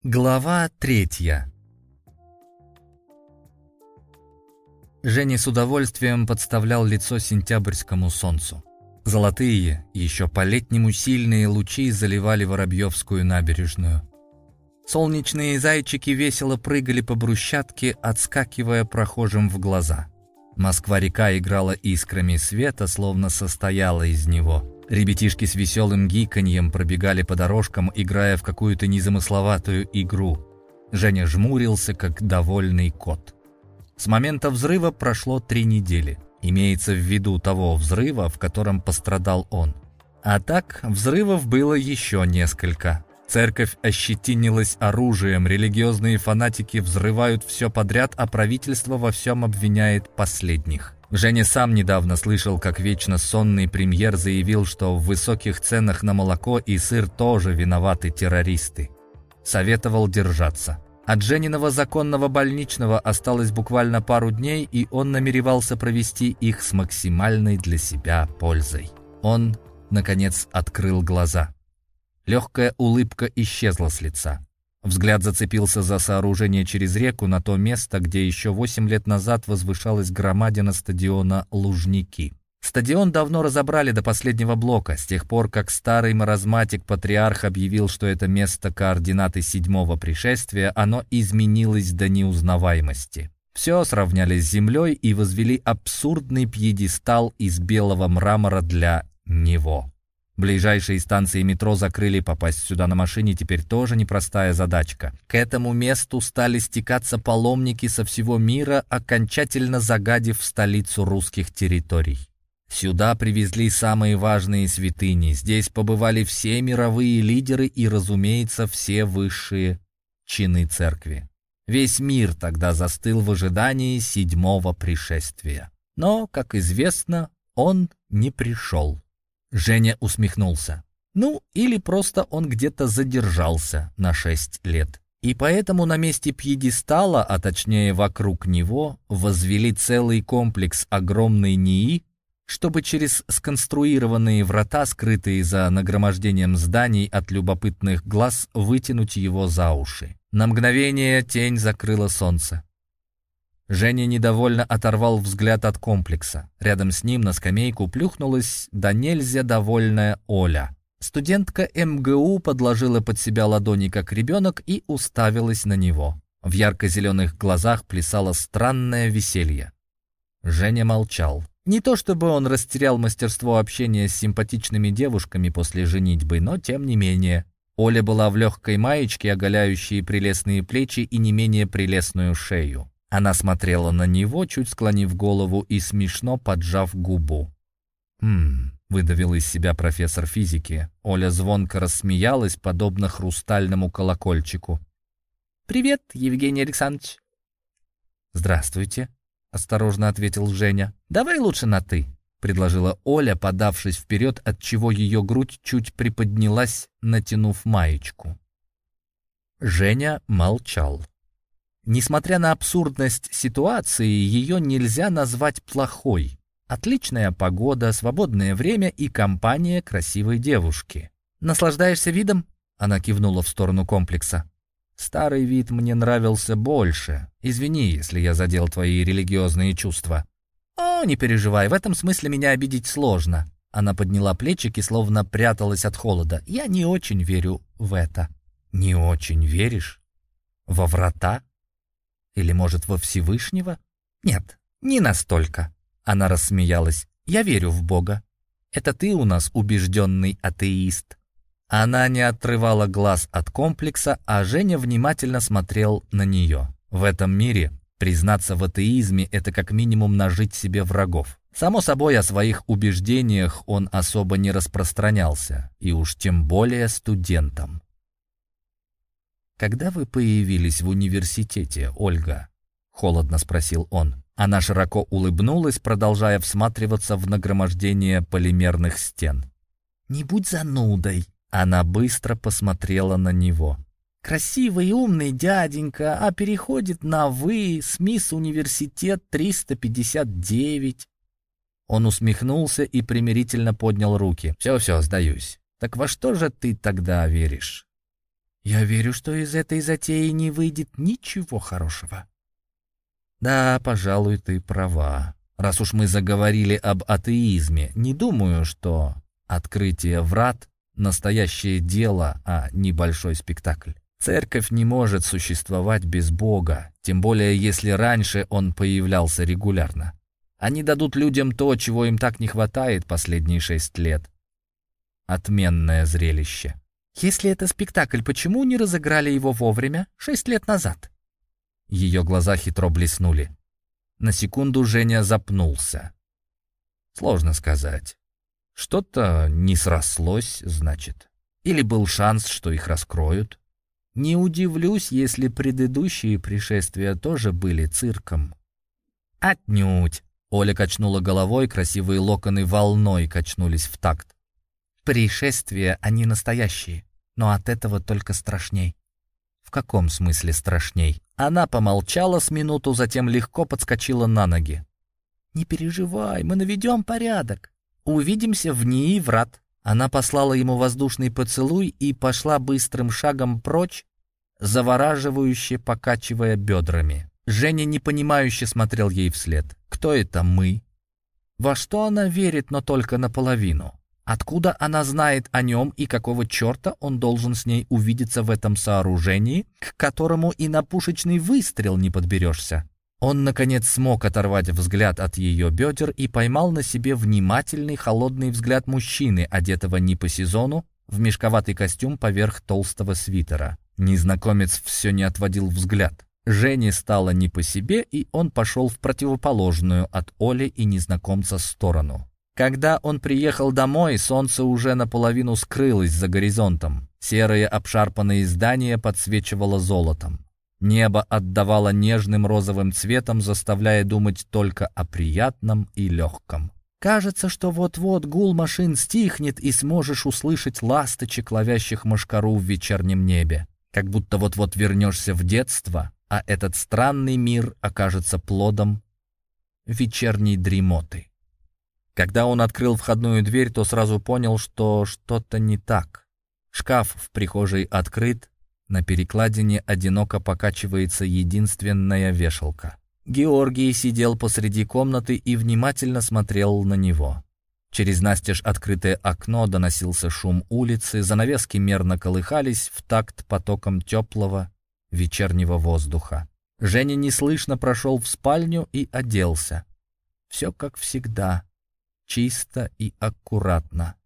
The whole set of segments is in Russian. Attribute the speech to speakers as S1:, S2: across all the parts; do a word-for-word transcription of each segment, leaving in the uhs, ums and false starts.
S1: Глава третья. Женя с удовольствием подставлял лицо сентябрьскому солнцу. Золотые, еще по-летнему сильные лучи заливали Воробьевскую набережную. Солнечные зайчики весело прыгали по брусчатке, отскакивая прохожим в глаза. Москва-река играла искрами света, словно состояла из него. Ребятишки с веселым гиканьем пробегали по дорожкам, играя в какую-то незамысловатую игру. Женя жмурился, как довольный кот. С момента взрыва прошло три недели. Имеется в виду того взрыва, в котором пострадал он. А так, взрывов было еще несколько. Церковь ощетинилась оружием, религиозные фанатики взрывают все подряд, а правительство во всем обвиняет последних. Женя сам недавно слышал, как вечно сонный премьер заявил, что в высоких ценах на молоко и сыр тоже виноваты террористы. Советовал держаться. От Жениного законного больничного осталось буквально пару дней, и он намеревался провести их с максимальной для себя пользой. Он, наконец, открыл глаза. Легкая улыбка исчезла с лица. Взгляд зацепился за сооружение через реку на то место, где еще восемь лет назад возвышалась громадина стадиона «Лужники». Стадион давно разобрали до последнего блока, с тех пор, как старый маразматик-патриарх объявил, что это место координаты седьмого пришествия, оно изменилось до неузнаваемости. Все сравняли с землей и возвели абсурдный пьедестал из белого мрамора для него. Ближайшие станции метро закрыли, попасть сюда на машине теперь тоже непростая задачка. К этому месту стали стекаться паломники со всего мира, окончательно загадив столицу русских территорий. Сюда привезли самые важные святыни, здесь побывали все мировые лидеры и, разумеется, все высшие чины церкви. Весь мир тогда застыл в ожидании седьмого пришествия. Но, как известно, он не пришел. Женя усмехнулся. Ну, или просто он где-то задержался на шесть лет. И поэтому на месте пьедестала, а точнее вокруг него, возвели целый комплекс огромной НИИ, чтобы через сконструированные врата, скрытые за нагромождением зданий от любопытных глаз, вытянуть его за уши. На мгновение тень закрыла солнце. Женя недовольно оторвал взгляд от комплекса. Рядом с ним на скамейку плюхнулась да нельзя довольная Оля. Студентка эм гэ у подложила под себя ладони, как ребенок, и уставилась на него. В ярко-зеленых глазах плясало странное веселье. Женя молчал. Не то чтобы он растерял мастерство общения с симпатичными девушками после женитьбы, но тем не менее. Оля была в легкой маечке, оголяющей прелестные плечи и не менее прелестную шею. Она смотрела на него, чуть склонив голову и смешно поджав губу. «Хм...» — выдавил из себя профессор физики. Оля звонко рассмеялась, подобно хрустальному колокольчику. «Привет, Евгений Александрович!» «Здравствуйте!» — осторожно ответил Женя. «Давай лучше на «ты», — предложила Оля, подавшись вперед, отчего ее грудь чуть приподнялась, натянув маечку. Женя молчал. Несмотря на абсурдность ситуации, ее нельзя назвать плохой. Отличная погода, свободное время и компания красивой девушки. «Наслаждаешься видом?» — она кивнула в сторону комплекса. «Старый вид мне нравился больше. Извини, если я задел твои религиозные чувства». «О, не переживай, в этом смысле меня обидеть сложно». Она подняла плечики, словно пряталась от холода. «Я не очень верю в это». «Не очень веришь? Во врата? Или, может, во Всевышнего?» «Нет, не настолько». Она рассмеялась. «Я верю в Бога. Это ты у нас убежденный атеист». Она не отрывала глаз от комплекса, а Женя внимательно смотрел на нее. В этом мире признаться в атеизме — это как минимум нажить себе врагов. Само собой, о своих убеждениях он особо не распространялся, и уж тем более студентам. «Когда вы появились в университете, Ольга?» — холодно спросил он. Она широко улыбнулась, продолжая всматриваться в нагромождение полимерных стен. «Не будь занудой!» Она быстро посмотрела на него. «Красивый и умный дяденька, а переходит на «вы» с мисс университет триста пятьдесят девять». Он усмехнулся и примирительно поднял руки. «Все-все, сдаюсь. Так во что же ты тогда веришь?» Я верю, что из этой затеи не выйдет ничего хорошего. Да, пожалуй, ты права. Раз уж мы заговорили об атеизме, не думаю, что открытие врат — настоящее дело, а не большой спектакль. Церковь не может существовать без Бога, тем более если раньше он появлялся регулярно. Они дадут людям то, чего им так не хватает последние шесть лет. Отменное зрелище. Если это спектакль, почему не разыграли его вовремя, шесть лет назад? Ее глаза хитро блеснули. На секунду Женя запнулся. Сложно сказать. Что-то не срослось, значит. Или был шанс, что их раскроют. Не удивлюсь, если предыдущие пришествия тоже были цирком. Отнюдь. Оля качнула головой, красивые локоны волной качнулись в такт. Пришествия, они настоящие, но от этого только страшней. В каком смысле страшней? Она помолчала с минуту, затем легко подскочила на ноги. «Не переживай, мы наведем порядок. Увидимся в НИИ врат». Она послала ему воздушный поцелуй и пошла быстрым шагом прочь, завораживающе покачивая бедрами. Женя непонимающе смотрел ей вслед. Кто это мы? Во что она верит, но только наполовину? Откуда она знает о нем и какого черта он должен с ней увидеться в этом сооружении, к которому и на пушечный выстрел не подберешься? Он, наконец, смог оторвать взгляд от ее бедер и поймал на себе внимательный, холодный взгляд мужчины, одетого не по сезону, в мешковатый костюм поверх толстого свитера. Незнакомец все не отводил взгляд. Жене стало не по себе, и он пошел в противоположную от Оли и незнакомца сторону. Когда он приехал домой, солнце уже наполовину скрылось за горизонтом. Серые обшарпанные здания подсвечивало золотом. Небо отдавало нежным розовым цветом, заставляя думать только о приятном и легком. Кажется, что вот-вот гул машин стихнет, и сможешь услышать ласточек, ловящих мошкару в вечернем небе. Как будто вот-вот вернешься в детство, а этот странный мир окажется плодом вечерней дремоты. Когда он открыл входную дверь, то сразу понял, что что-то не так. Шкаф в прихожей открыт, на перекладине одиноко покачивается единственная вешалка. Георгий сидел посреди комнаты и внимательно смотрел на него. Через настежь открытое окно доносился шум улицы, занавески мерно колыхались в такт потоком теплого вечернего воздуха. Женя неслышно прошел в спальню и оделся. Все как всегда. Чисто и аккуратно.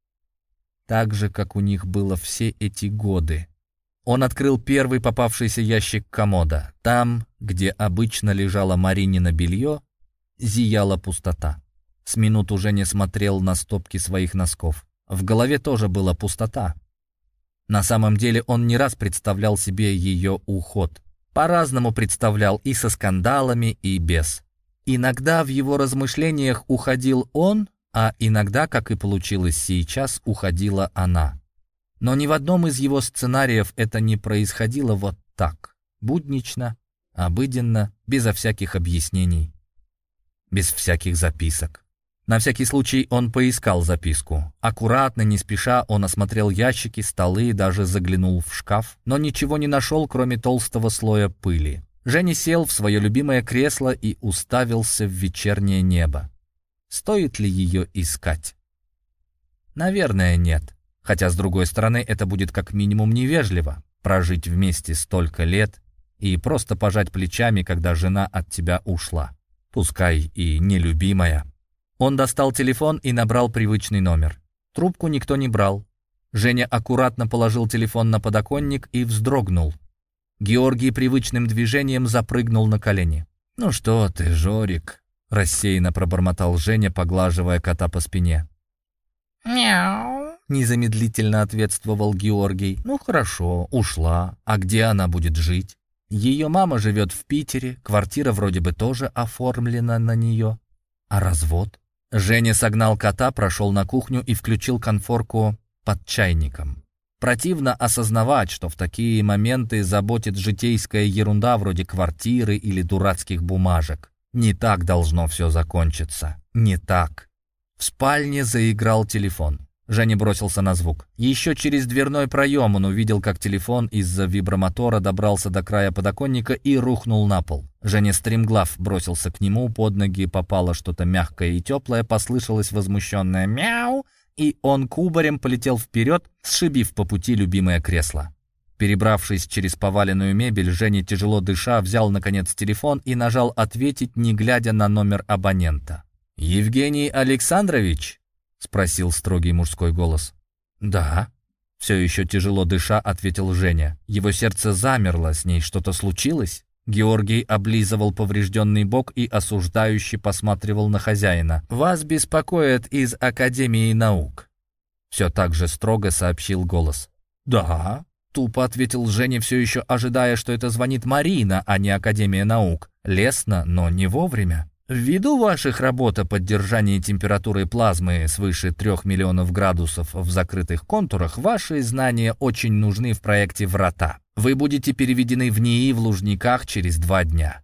S1: Так же, как у них было все эти годы. Он открыл первый попавшийся ящик комода. Там, где обычно лежало Маринино белье, зияла пустота. С минуту Женя смотрел на стопки своих носков. В голове тоже была пустота. На самом деле он не раз представлял себе ее уход. По-разному представлял, и со скандалами, и без. Иногда в его размышлениях уходил он, а иногда, как и получилось сейчас, уходила она. Но ни в одном из его сценариев это не происходило вот так. Буднично, обыденно, безо всяких объяснений, без всяких записок. На всякий случай он поискал записку. Аккуратно, не спеша, он осмотрел ящики, столы, даже заглянул в шкаф, но ничего не нашел, кроме толстого слоя пыли. Женя сел в свое любимое кресло и уставился в вечернее небо. Стоит ли ее искать? Наверное, нет. Хотя, с другой стороны, это будет как минимум невежливо — прожить вместе столько лет и просто пожать плечами, когда жена от тебя ушла. Пускай и нелюбимая. Он достал телефон и набрал привычный номер. Трубку никто не брал. Женя аккуратно положил телефон на подоконник и вздрогнул. Георгий привычным движением запрыгнул на колени. «Ну что ты, Жорик?» — рассеянно пробормотал Женя, поглаживая кота по спине.
S2: «Мяу»,
S1: — незамедлительно ответствовал Георгий. «Ну хорошо, ушла. А где она будет жить? Ее мама живет в Питере, квартира вроде бы тоже оформлена на нее. А развод?» Женя согнал кота, прошел на кухню и включил конфорку под чайником. Противно осознавать, что в такие моменты заботит житейская ерунда вроде квартиры или дурацких бумажек. Не так должно все закончиться. Не так. В спальне заиграл телефон. Женя бросился на звук. Еще через дверной проем он увидел, как телефон из-за вибромотора добрался до края подоконника и рухнул на пол. Женя стремглав бросился к нему, под ноги попало что-то мягкое и теплое, послышалось возмущенное «мяу», и он кубарем полетел вперед, сшибив по пути любимое кресло. Перебравшись через поваленную мебель, Женя, тяжело дыша, взял, наконец, телефон и нажал «ответить», не глядя на номер абонента. «Евгений Александрович?» — спросил строгий мужской голос. «Да». Все еще тяжело дыша, ответил Женя. Его сердце замерло, с ней что-то случилось? Георгий облизывал поврежденный бок и осуждающе посматривал на хозяина. «Вас беспокоит из Академии наук», — все так же строго сообщил голос. «Да», — тупо ответил Женя, все еще ожидая, что это звонит Марина, а не Академия наук. Лестно, но не вовремя. «Ввиду ваших работ о поддержании температуры плазмы свыше трех миллионов градусов в закрытых контурах, ваши знания очень нужны в проекте «Врата». Вы будете переведены в НИИ в Лужниках через два дня».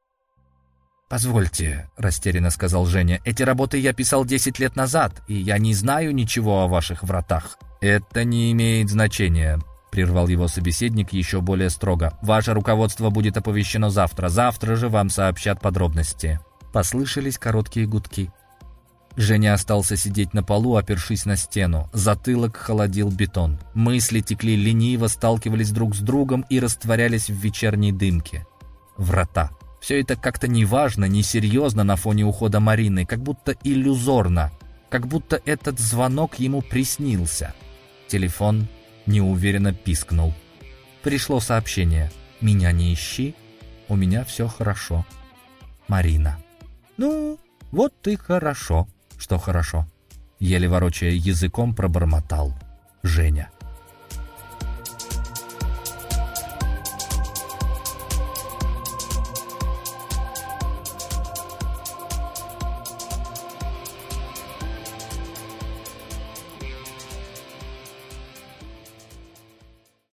S1: «Позвольте», — растерянно сказал Женя, — «эти работы я писал десять лет назад, и я не знаю ничего о ваших вратах». «Это не имеет значения», — прервал его собеседник еще более строго. «Ваше руководство будет оповещено завтра. Завтра же вам сообщат подробности». Послышались короткие гудки. Женя остался сидеть на полу, опершись на стену. Затылок холодил бетон. Мысли текли лениво, сталкивались друг с другом и растворялись в вечерней дымке. Врата. Все это как-то неважно, несерьезно на фоне ухода Марины, как будто иллюзорно, как будто этот звонок ему приснился. Телефон неуверенно пискнул. Пришло сообщение. «Меня не ищи, у меня все хорошо. Марина». «Ну, вот и хорошо, что хорошо», — еле ворочая языком пробормотал Женя.